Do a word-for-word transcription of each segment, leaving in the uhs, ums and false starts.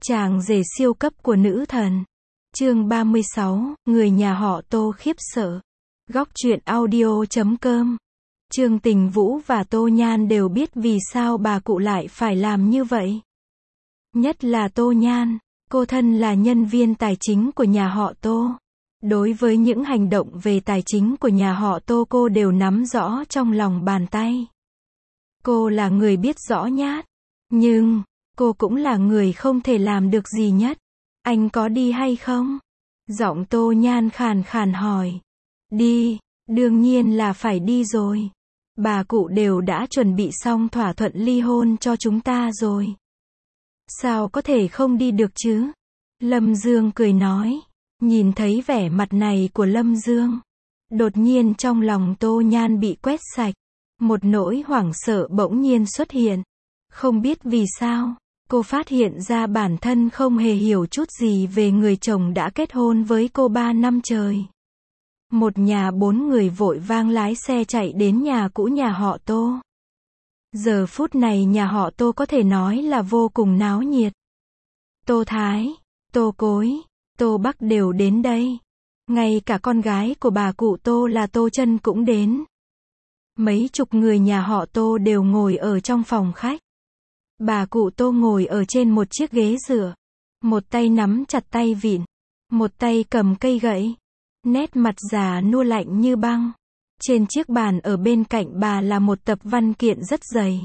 Chàng rể siêu cấp của nữ thần. Chương ba mươi sáu, người nhà họ Tô khiếp sợ. Góc truyện audio chấm com. Trương Tình Vũ và Tô Nhan đều biết vì sao bà cụ lại phải làm như vậy. Nhất là Tô Nhan, cô thân là nhân viên tài chính của nhà họ Tô. Đối với những hành động về tài chính của nhà họ Tô cô đều nắm rõ trong lòng bàn tay. Cô là người biết rõ nhát. Nhưng, cô cũng là người không thể làm được gì nhất. Anh có đi hay không? Giọng Tô Nhan khàn khàn hỏi. Đi, đương nhiên là phải đi rồi. Bà cụ đều đã chuẩn bị xong thỏa thuận ly hôn cho chúng ta rồi. Sao có thể không đi được chứ? Lâm Dương cười nói. Nhìn thấy vẻ mặt này của Lâm Dương, đột nhiên trong lòng Tô Nhan bị quét sạch. Một nỗi hoảng sợ bỗng nhiên xuất hiện. Không biết vì sao, cô phát hiện ra bản thân không hề hiểu chút gì về người chồng đã kết hôn với cô ba năm trời. Một nhà bốn người vội vang lái xe chạy đến nhà cũ nhà họ Tô. Giờ phút này nhà họ Tô có thể nói là vô cùng náo nhiệt. Tô Thái, Tô Cối, Tô Bắc đều đến đây. Ngay cả con gái của bà cụ Tô là Tô Trân cũng đến. Mấy chục người nhà họ Tô đều ngồi ở trong phòng khách. Bà cụ Tô ngồi ở trên một chiếc ghế dựa. Một tay nắm chặt tay vịn. Một tay cầm cây gậy. Nét mặt già nua lạnh như băng. Trên chiếc bàn ở bên cạnh bà là một tập văn kiện rất dày.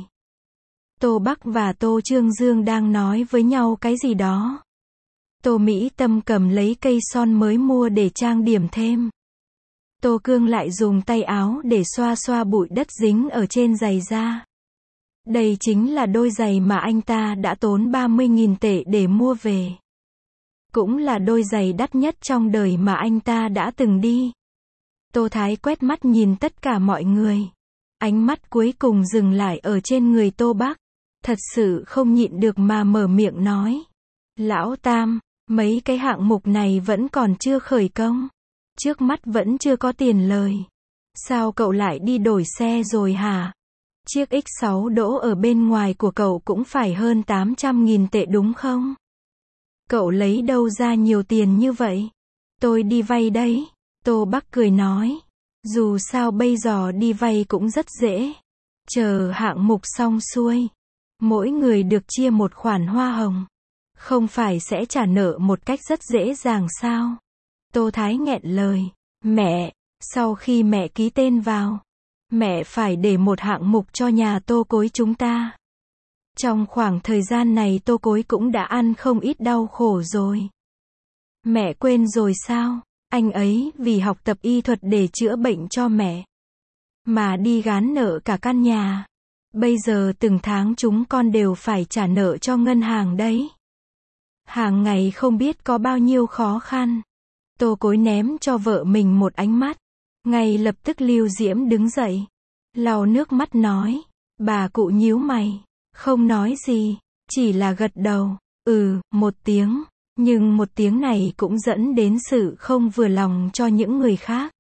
Tô Bắc và Tô Trương Dương đang nói với nhau cái gì đó. Tô Mỹ Tâm cầm lấy cây son mới mua để trang điểm thêm. Tô Cương lại dùng tay áo để xoa xoa bụi đất dính ở trên giày da. Đây chính là đôi giày mà anh ta đã tốn ba mươi nghìn tệ để mua về. Cũng là đôi giày đắt nhất trong đời mà anh ta đã từng đi. Tô Thái quét mắt nhìn tất cả mọi người. Ánh mắt cuối cùng dừng lại ở trên người Tô Bắc. Thật sự không nhịn được mà mở miệng nói. Lão Tam, mấy cái hạng mục này vẫn còn chưa khởi công. Trước mắt vẫn chưa có tiền lời. Sao cậu lại đi đổi xe rồi hả? Chiếc X sáu đỗ ở bên ngoài của cậu cũng phải hơn tám trăm nghìn tệ đúng không? Cậu lấy đâu ra nhiều tiền như vậy? Tôi đi vay đấy. Tô Bắc cười nói. Dù sao bây giờ đi vay cũng rất dễ. Chờ hạng mục xong xuôi. Mỗi người được chia một khoản hoa hồng. Không phải sẽ trả nợ một cách rất dễ dàng sao? Tô Thái nghẹn lời. Mẹ, sau khi mẹ ký tên vào, mẹ phải để một hạng mục cho nhà Tô Cối chúng ta. Trong khoảng thời gian này Tô Cối cũng đã ăn không ít đau khổ rồi. Mẹ quên rồi sao? Anh ấy vì học tập y thuật để chữa bệnh cho mẹ, mà đi gán nợ cả căn nhà. Bây giờ từng tháng chúng con đều phải trả nợ cho ngân hàng đấy. Hàng ngày không biết có bao nhiêu khó khăn. Tô Cối ném cho vợ mình một ánh mắt. Ngay lập tức Lưu Diễm đứng dậy. Lau nước mắt nói. Bà cụ nhíu mày. Không nói gì. Chỉ là gật đầu. Ừ, một tiếng. Nhưng một tiếng này cũng dẫn đến sự không vừa lòng cho những người khác.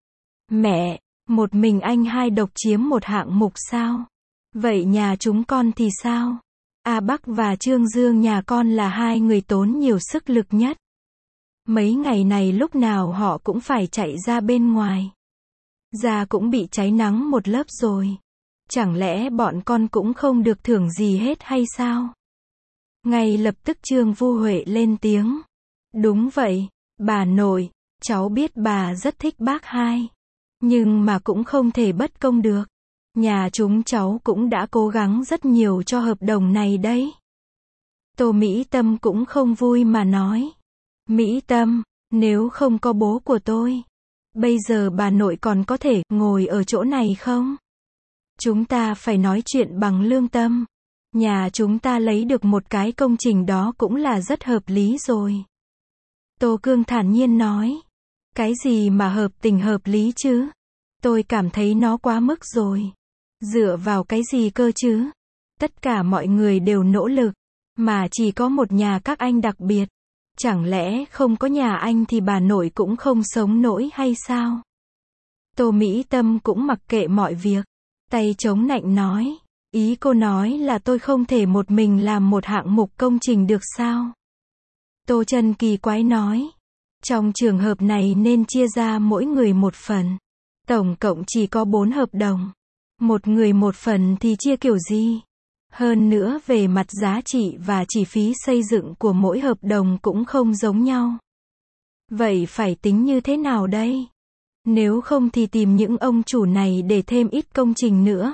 Mẹ, một mình anh hai độc chiếm một hạng mục sao? Vậy nhà chúng con thì sao? A Bắc và Trương Dương nhà con là hai người tốn nhiều sức lực nhất. Mấy ngày này lúc nào họ cũng phải chạy ra bên ngoài. Da cũng bị cháy nắng một lớp rồi. Chẳng lẽ bọn con cũng không được thưởng gì hết hay sao? Ngay lập tức Trương Vu Huệ lên tiếng. Đúng vậy, bà nội, cháu biết bà rất thích bác hai. Nhưng mà cũng không thể bất công được. Nhà chúng cháu cũng đã cố gắng rất nhiều cho hợp đồng này đấy. Tô Mỹ Tâm cũng không vui mà nói. Mỹ Tâm, nếu không có bố của tôi, bây giờ bà nội còn có thể ngồi ở chỗ này không? Chúng ta phải nói chuyện bằng lương tâm. Nhà chúng ta lấy được một cái công trình đó cũng là rất hợp lý rồi. Tô Cương thản nhiên nói. Cái gì mà hợp tình hợp lý chứ? Tôi cảm thấy nó quá mức rồi. Dựa vào cái gì cơ chứ? Tất cả mọi người đều nỗ lực, mà chỉ có một nhà các anh đặc biệt. Chẳng lẽ không có nhà anh thì bà nội cũng không sống nổi hay sao? Tô Mỹ Tâm cũng mặc kệ mọi việc. Tay chống nạnh nói. Ý cô nói là tôi không thể một mình làm một hạng mục công trình được sao? Tô Chân kỳ quái nói. Trong trường hợp này nên chia ra mỗi người một phần. Tổng cộng chỉ có bốn hợp đồng. Một người một phần thì chia kiểu gì? Hơn nữa về mặt giá trị và chi phí xây dựng của mỗi hợp đồng cũng không giống nhau. Vậy phải tính như thế nào đây? Nếu không thì tìm những ông chủ này để thêm ít công trình nữa.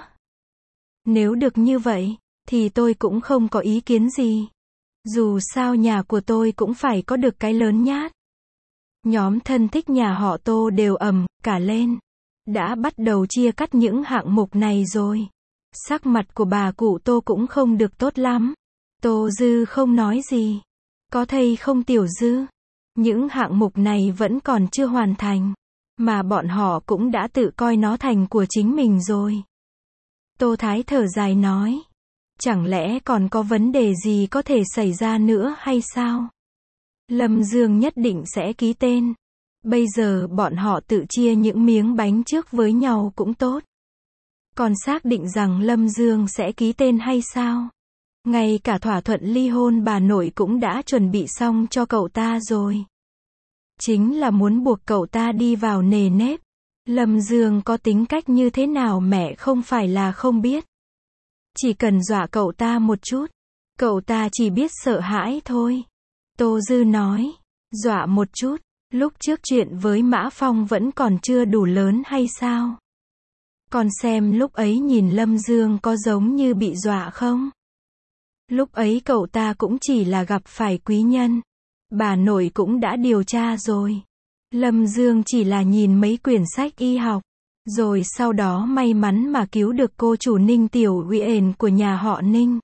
Nếu được như vậy, thì tôi cũng không có ý kiến gì. Dù sao nhà của tôi cũng phải có được cái lớn nhát. Nhóm thân thích nhà họ Tô đều ầm cả lên. Đã bắt đầu chia cắt những hạng mục này rồi. Sắc mặt của bà cụ Tô cũng không được tốt lắm. Tô Dư không nói gì. Có thấy không Tiểu Dư? Những hạng mục này vẫn còn chưa hoàn thành. Mà bọn họ cũng đã tự coi nó thành của chính mình rồi. Tô Thái thở dài nói. Chẳng lẽ còn có vấn đề gì có thể xảy ra nữa hay sao? Lâm Dương nhất định sẽ ký tên. Bây giờ bọn họ tự chia những miếng bánh trước với nhau cũng tốt. Còn xác định rằng Lâm Dương sẽ ký tên hay sao? Ngay cả thỏa thuận ly hôn bà nội cũng đã chuẩn bị xong cho cậu ta rồi. Chính là muốn buộc cậu ta đi vào nề nếp. Lâm Dương có tính cách như thế nào mẹ không phải là không biết. Chỉ cần dọa cậu ta một chút, cậu ta chỉ biết sợ hãi thôi. Tô Dư nói, dọa một chút, lúc trước chuyện với Mã Phong vẫn còn chưa đủ lớn hay sao? Còn xem lúc ấy nhìn Lâm Dương có giống như bị dọa không? Lúc ấy cậu ta cũng chỉ là gặp phải quý nhân. Bà nội cũng đã điều tra rồi. Lâm Dương chỉ là nhìn mấy quyển sách y học. Rồi sau đó may mắn mà cứu được cô chủ Ninh Tiểu Uyển của nhà họ Ninh.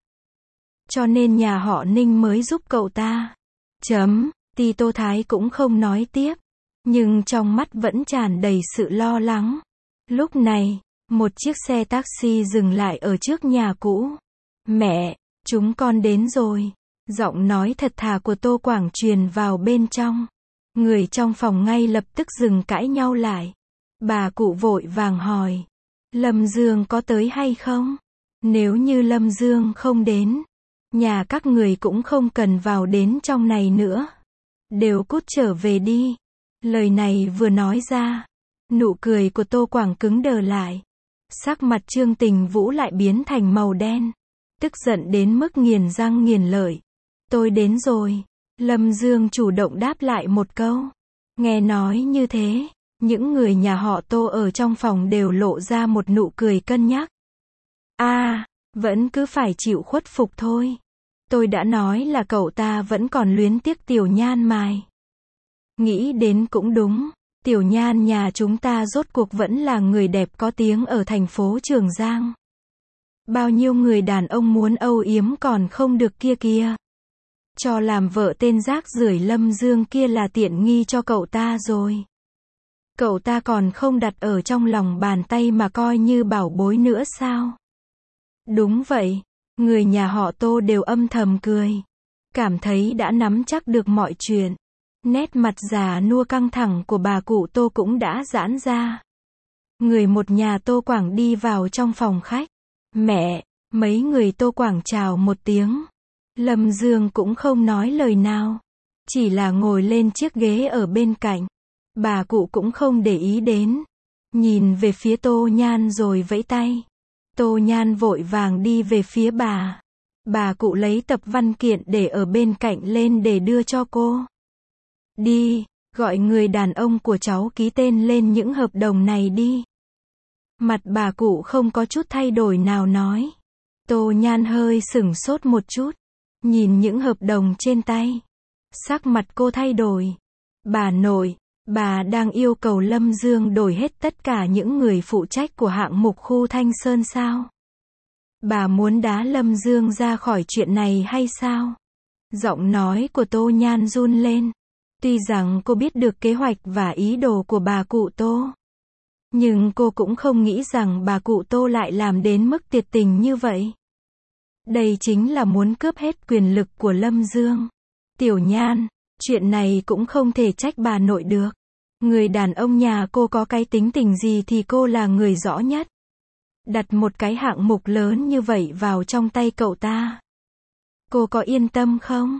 Cho nên nhà họ Ninh mới giúp cậu ta. Chấm, thì Tô Thái cũng không nói tiếp. Nhưng trong mắt vẫn tràn đầy sự lo lắng. Lúc này, một chiếc xe taxi dừng lại ở trước nhà cũ. Mẹ, chúng con đến rồi. Giọng nói thật thà của Tô Quảng truyền vào bên trong. Người trong phòng ngay lập tức dừng cãi nhau lại. Bà cụ vội vàng hỏi. Lâm Dương có tới hay không? Nếu như Lâm Dương không đến, nhà các người cũng không cần vào đến trong này nữa. Đều cút trở về đi. Lời này vừa nói ra, nụ cười của Tô Quảng cứng đờ lại. Sắc mặt Trương Tình Vũ lại biến thành màu đen. Tức giận đến mức nghiền răng nghiền lợi. Tôi đến rồi. Lâm Dương chủ động đáp lại một câu. Nghe nói như thế, những người nhà họ Tô ở trong phòng đều lộ ra một nụ cười cân nhắc. A, à, vẫn cứ phải chịu khuất phục thôi. Tôi đã nói là cậu ta vẫn còn luyến tiếc Tiểu Nhan mài. Nghĩ đến cũng đúng, Tiểu Nhan nhà chúng ta rốt cuộc vẫn là người đẹp có tiếng ở thành phố Trường Giang. Bao nhiêu người đàn ông muốn âu yếm còn không được kia kia. Cho làm vợ tên rác rưởi Lâm Dương kia là tiện nghi cho cậu ta rồi. Cậu ta còn không đặt ở trong lòng bàn tay mà coi như bảo bối nữa sao? Đúng vậy, người nhà họ Tô đều âm thầm cười. Cảm thấy đã nắm chắc được mọi chuyện. Nét mặt già nua căng thẳng của bà cụ Tô cũng đã giãn ra. Người một nhà Tô Quảng đi vào trong phòng khách. Mẹ, mấy người Tô Quảng chào một tiếng. Lâm Dương cũng không nói lời nào. Chỉ là ngồi lên chiếc ghế ở bên cạnh. Bà cụ cũng không để ý đến. Nhìn về phía Tô Nhan rồi vẫy tay. Tô Nhan vội vàng đi về phía bà. Bà cụ lấy tập văn kiện để ở bên cạnh lên để đưa cho cô. Đi, gọi người đàn ông của cháu ký tên lên những hợp đồng này đi. Mặt bà cụ không có chút thay đổi nào nói. Tô Nhan hơi sửng sốt một chút. Nhìn những hợp đồng trên tay. Sắc mặt cô thay đổi. Bà nội, bà đang yêu cầu Lâm Dương đổi hết tất cả những người phụ trách của hạng mục khu Thanh Sơn sao? Bà muốn đá Lâm Dương ra khỏi chuyện này hay sao? Giọng nói của Tô Nhan run lên. Tuy rằng cô biết được kế hoạch và ý đồ của bà cụ Tô. Nhưng cô cũng không nghĩ rằng bà cụ Tô lại làm đến mức tuyệt tình như vậy. Đây chính là muốn cướp hết quyền lực của Lâm Dương. Tiểu Nhan, chuyện này cũng không thể trách bà nội được. Người đàn ông nhà cô có cái tính tình gì thì cô là người rõ nhất. Đặt một cái hạng mục lớn như vậy vào trong tay cậu ta. Cô có yên tâm không?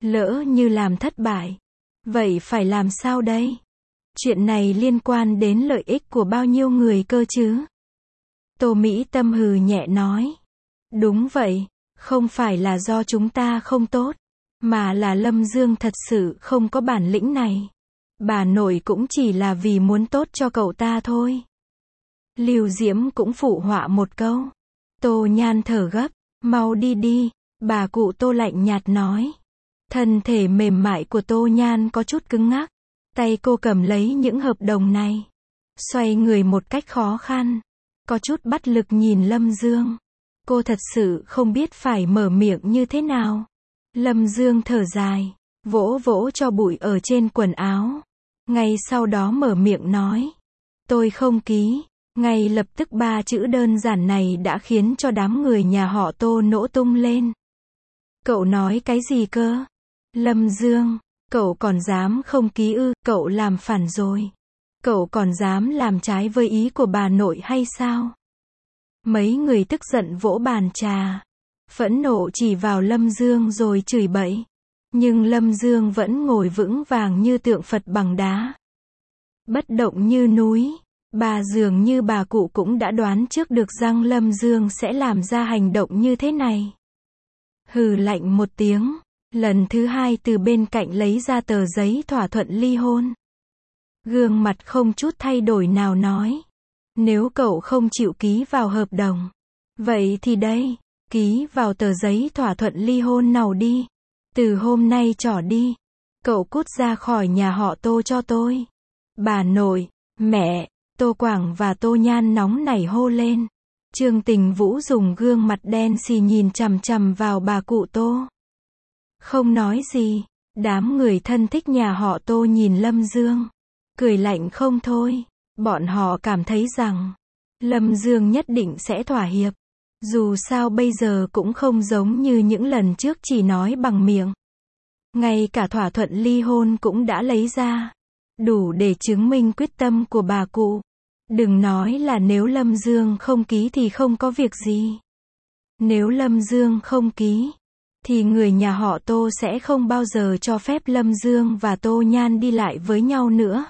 Lỡ như làm thất bại. Vậy phải làm sao đây? Chuyện này liên quan đến lợi ích của bao nhiêu người cơ chứ? Tô Mỹ Tâm hừ nhẹ nói. Đúng vậy, không phải là do chúng ta không tốt, mà là Lâm Dương thật sự không có bản lĩnh này. Bà nội cũng chỉ là vì muốn tốt cho cậu ta thôi. Lưu Diễm cũng phụ họa một câu. Tô Nhan thở gấp, mau đi đi, bà cụ Tô lạnh nhạt nói. Thân thể mềm mại của Tô Nhan có chút cứng ngắc. Tay cô cầm lấy những hợp đồng này. Xoay người một cách khó khăn. Có chút bất lực nhìn Lâm Dương. Cô thật sự không biết phải mở miệng như thế nào. Lâm Dương thở dài, vỗ vỗ cho bụi ở trên quần áo. Ngay sau đó mở miệng nói. Tôi không ký. Ngay lập tức ba chữ đơn giản này đã khiến cho đám người nhà họ Tô nổ tung lên. Cậu nói cái gì cơ? Lâm Dương, cậu còn dám không ký ư? Cậu làm phản rồi. Cậu còn dám làm trái với ý của bà nội hay sao? Mấy người tức giận vỗ bàn trà. Phẫn nộ chỉ vào Lâm Dương rồi chửi bậy. Nhưng Lâm Dương vẫn ngồi vững vàng như tượng Phật bằng đá. Bất động như núi. Bà dường như bà cụ cũng đã đoán trước được rằng Lâm Dương sẽ làm ra hành động như thế này. Hừ lạnh một tiếng. Lần thứ hai từ bên cạnh lấy ra tờ giấy thỏa thuận ly hôn. Gương mặt không chút thay đổi nào nói. Nếu cậu không chịu ký vào hợp đồng. Vậy thì đây, ký vào tờ giấy thỏa thuận ly hôn nào đi. Từ hôm nay trỏ đi. Cậu cút ra khỏi nhà họ Tô cho tôi. Bà nội, mẹ, Tô Quảng và Tô Nhan nóng nảy hô lên. Trương Tình Vũ dùng gương mặt đen xì nhìn chằm chằm vào bà cụ Tô. Không nói gì. Đám người thân thích nhà họ Tô nhìn Lâm Dương. Cười lạnh không thôi. Bọn họ cảm thấy rằng Lâm Dương nhất định sẽ thỏa hiệp. Dù sao bây giờ cũng không giống như những lần trước chỉ nói bằng miệng. Ngay cả thỏa thuận ly hôn cũng đã lấy ra. Đủ để chứng minh quyết tâm của bà cụ. Đừng nói là nếu Lâm Dương không ký thì không có việc gì. Nếu Lâm Dương không ký, thì người nhà họ Tô sẽ không bao giờ cho phép Lâm Dương và Tô Nhan đi lại với nhau nữa.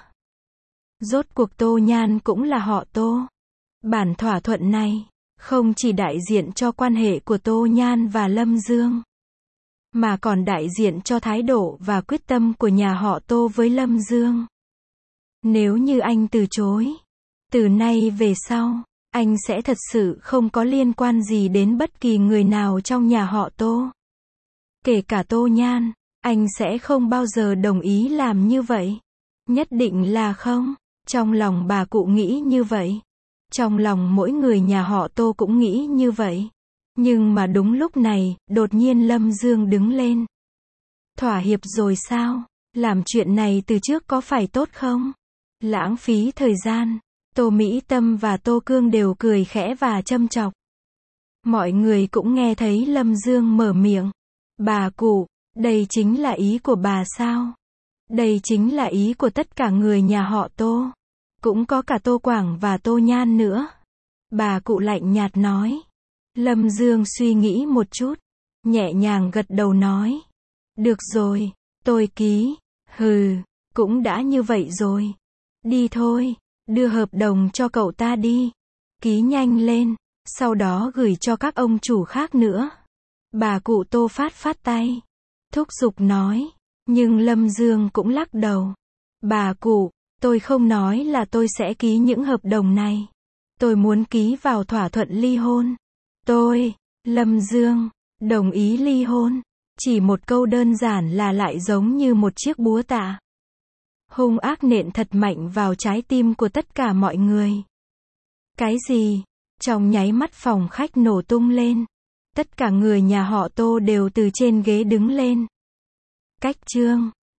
Rốt cuộc Tô Nhan cũng là họ Tô. Bản thỏa thuận này không chỉ đại diện cho quan hệ của Tô Nhan và Lâm Dương, mà còn đại diện cho thái độ và quyết tâm của nhà họ Tô với Lâm Dương. Nếu như anh từ chối, từ nay về sau, anh sẽ thật sự không có liên quan gì đến bất kỳ người nào trong nhà họ Tô. Kể cả Tô Nhan, anh sẽ không bao giờ đồng ý làm như vậy. Nhất định là không. Trong lòng bà cụ nghĩ như vậy. Trong lòng mỗi người nhà họ Tô cũng nghĩ như vậy. Nhưng mà đúng lúc này, đột nhiên Lâm Dương đứng lên. Thỏa hiệp rồi sao? Làm chuyện này từ trước có phải tốt không? Lãng phí thời gian. Tô Mỹ Tâm và Tô Cương đều cười khẽ và châm chọc. Mọi người cũng nghe thấy Lâm Dương mở miệng. Bà cụ, đây chính là ý của bà sao? Đây chính là ý của tất cả người nhà họ Tô. Cũng có cả Tô Quảng và Tô Nhan nữa. Bà cụ lạnh nhạt nói. Lâm Dương suy nghĩ một chút. Nhẹ nhàng gật đầu nói. Được rồi, tôi ký. Hừ, cũng đã như vậy rồi. Đi thôi, đưa hợp đồng cho cậu ta đi. Ký nhanh lên, sau đó gửi cho các ông chủ khác nữa. Bà cụ Tô phát phát tay. Thúc giục nói. Nhưng Lâm Dương cũng lắc đầu. Bà cụ, tôi không nói là tôi sẽ ký những hợp đồng này. Tôi muốn ký vào thỏa thuận ly hôn. Tôi, Lâm Dương, đồng ý ly hôn. Chỉ một câu đơn giản là lại giống như một chiếc búa tạ. Hung ác nện thật mạnh vào trái tim của tất cả mọi người. Cái gì? Trong nháy mắt phòng khách nổ tung lên. Tất cả người nhà họ Tô đều từ trên ghế đứng lên. Cách chương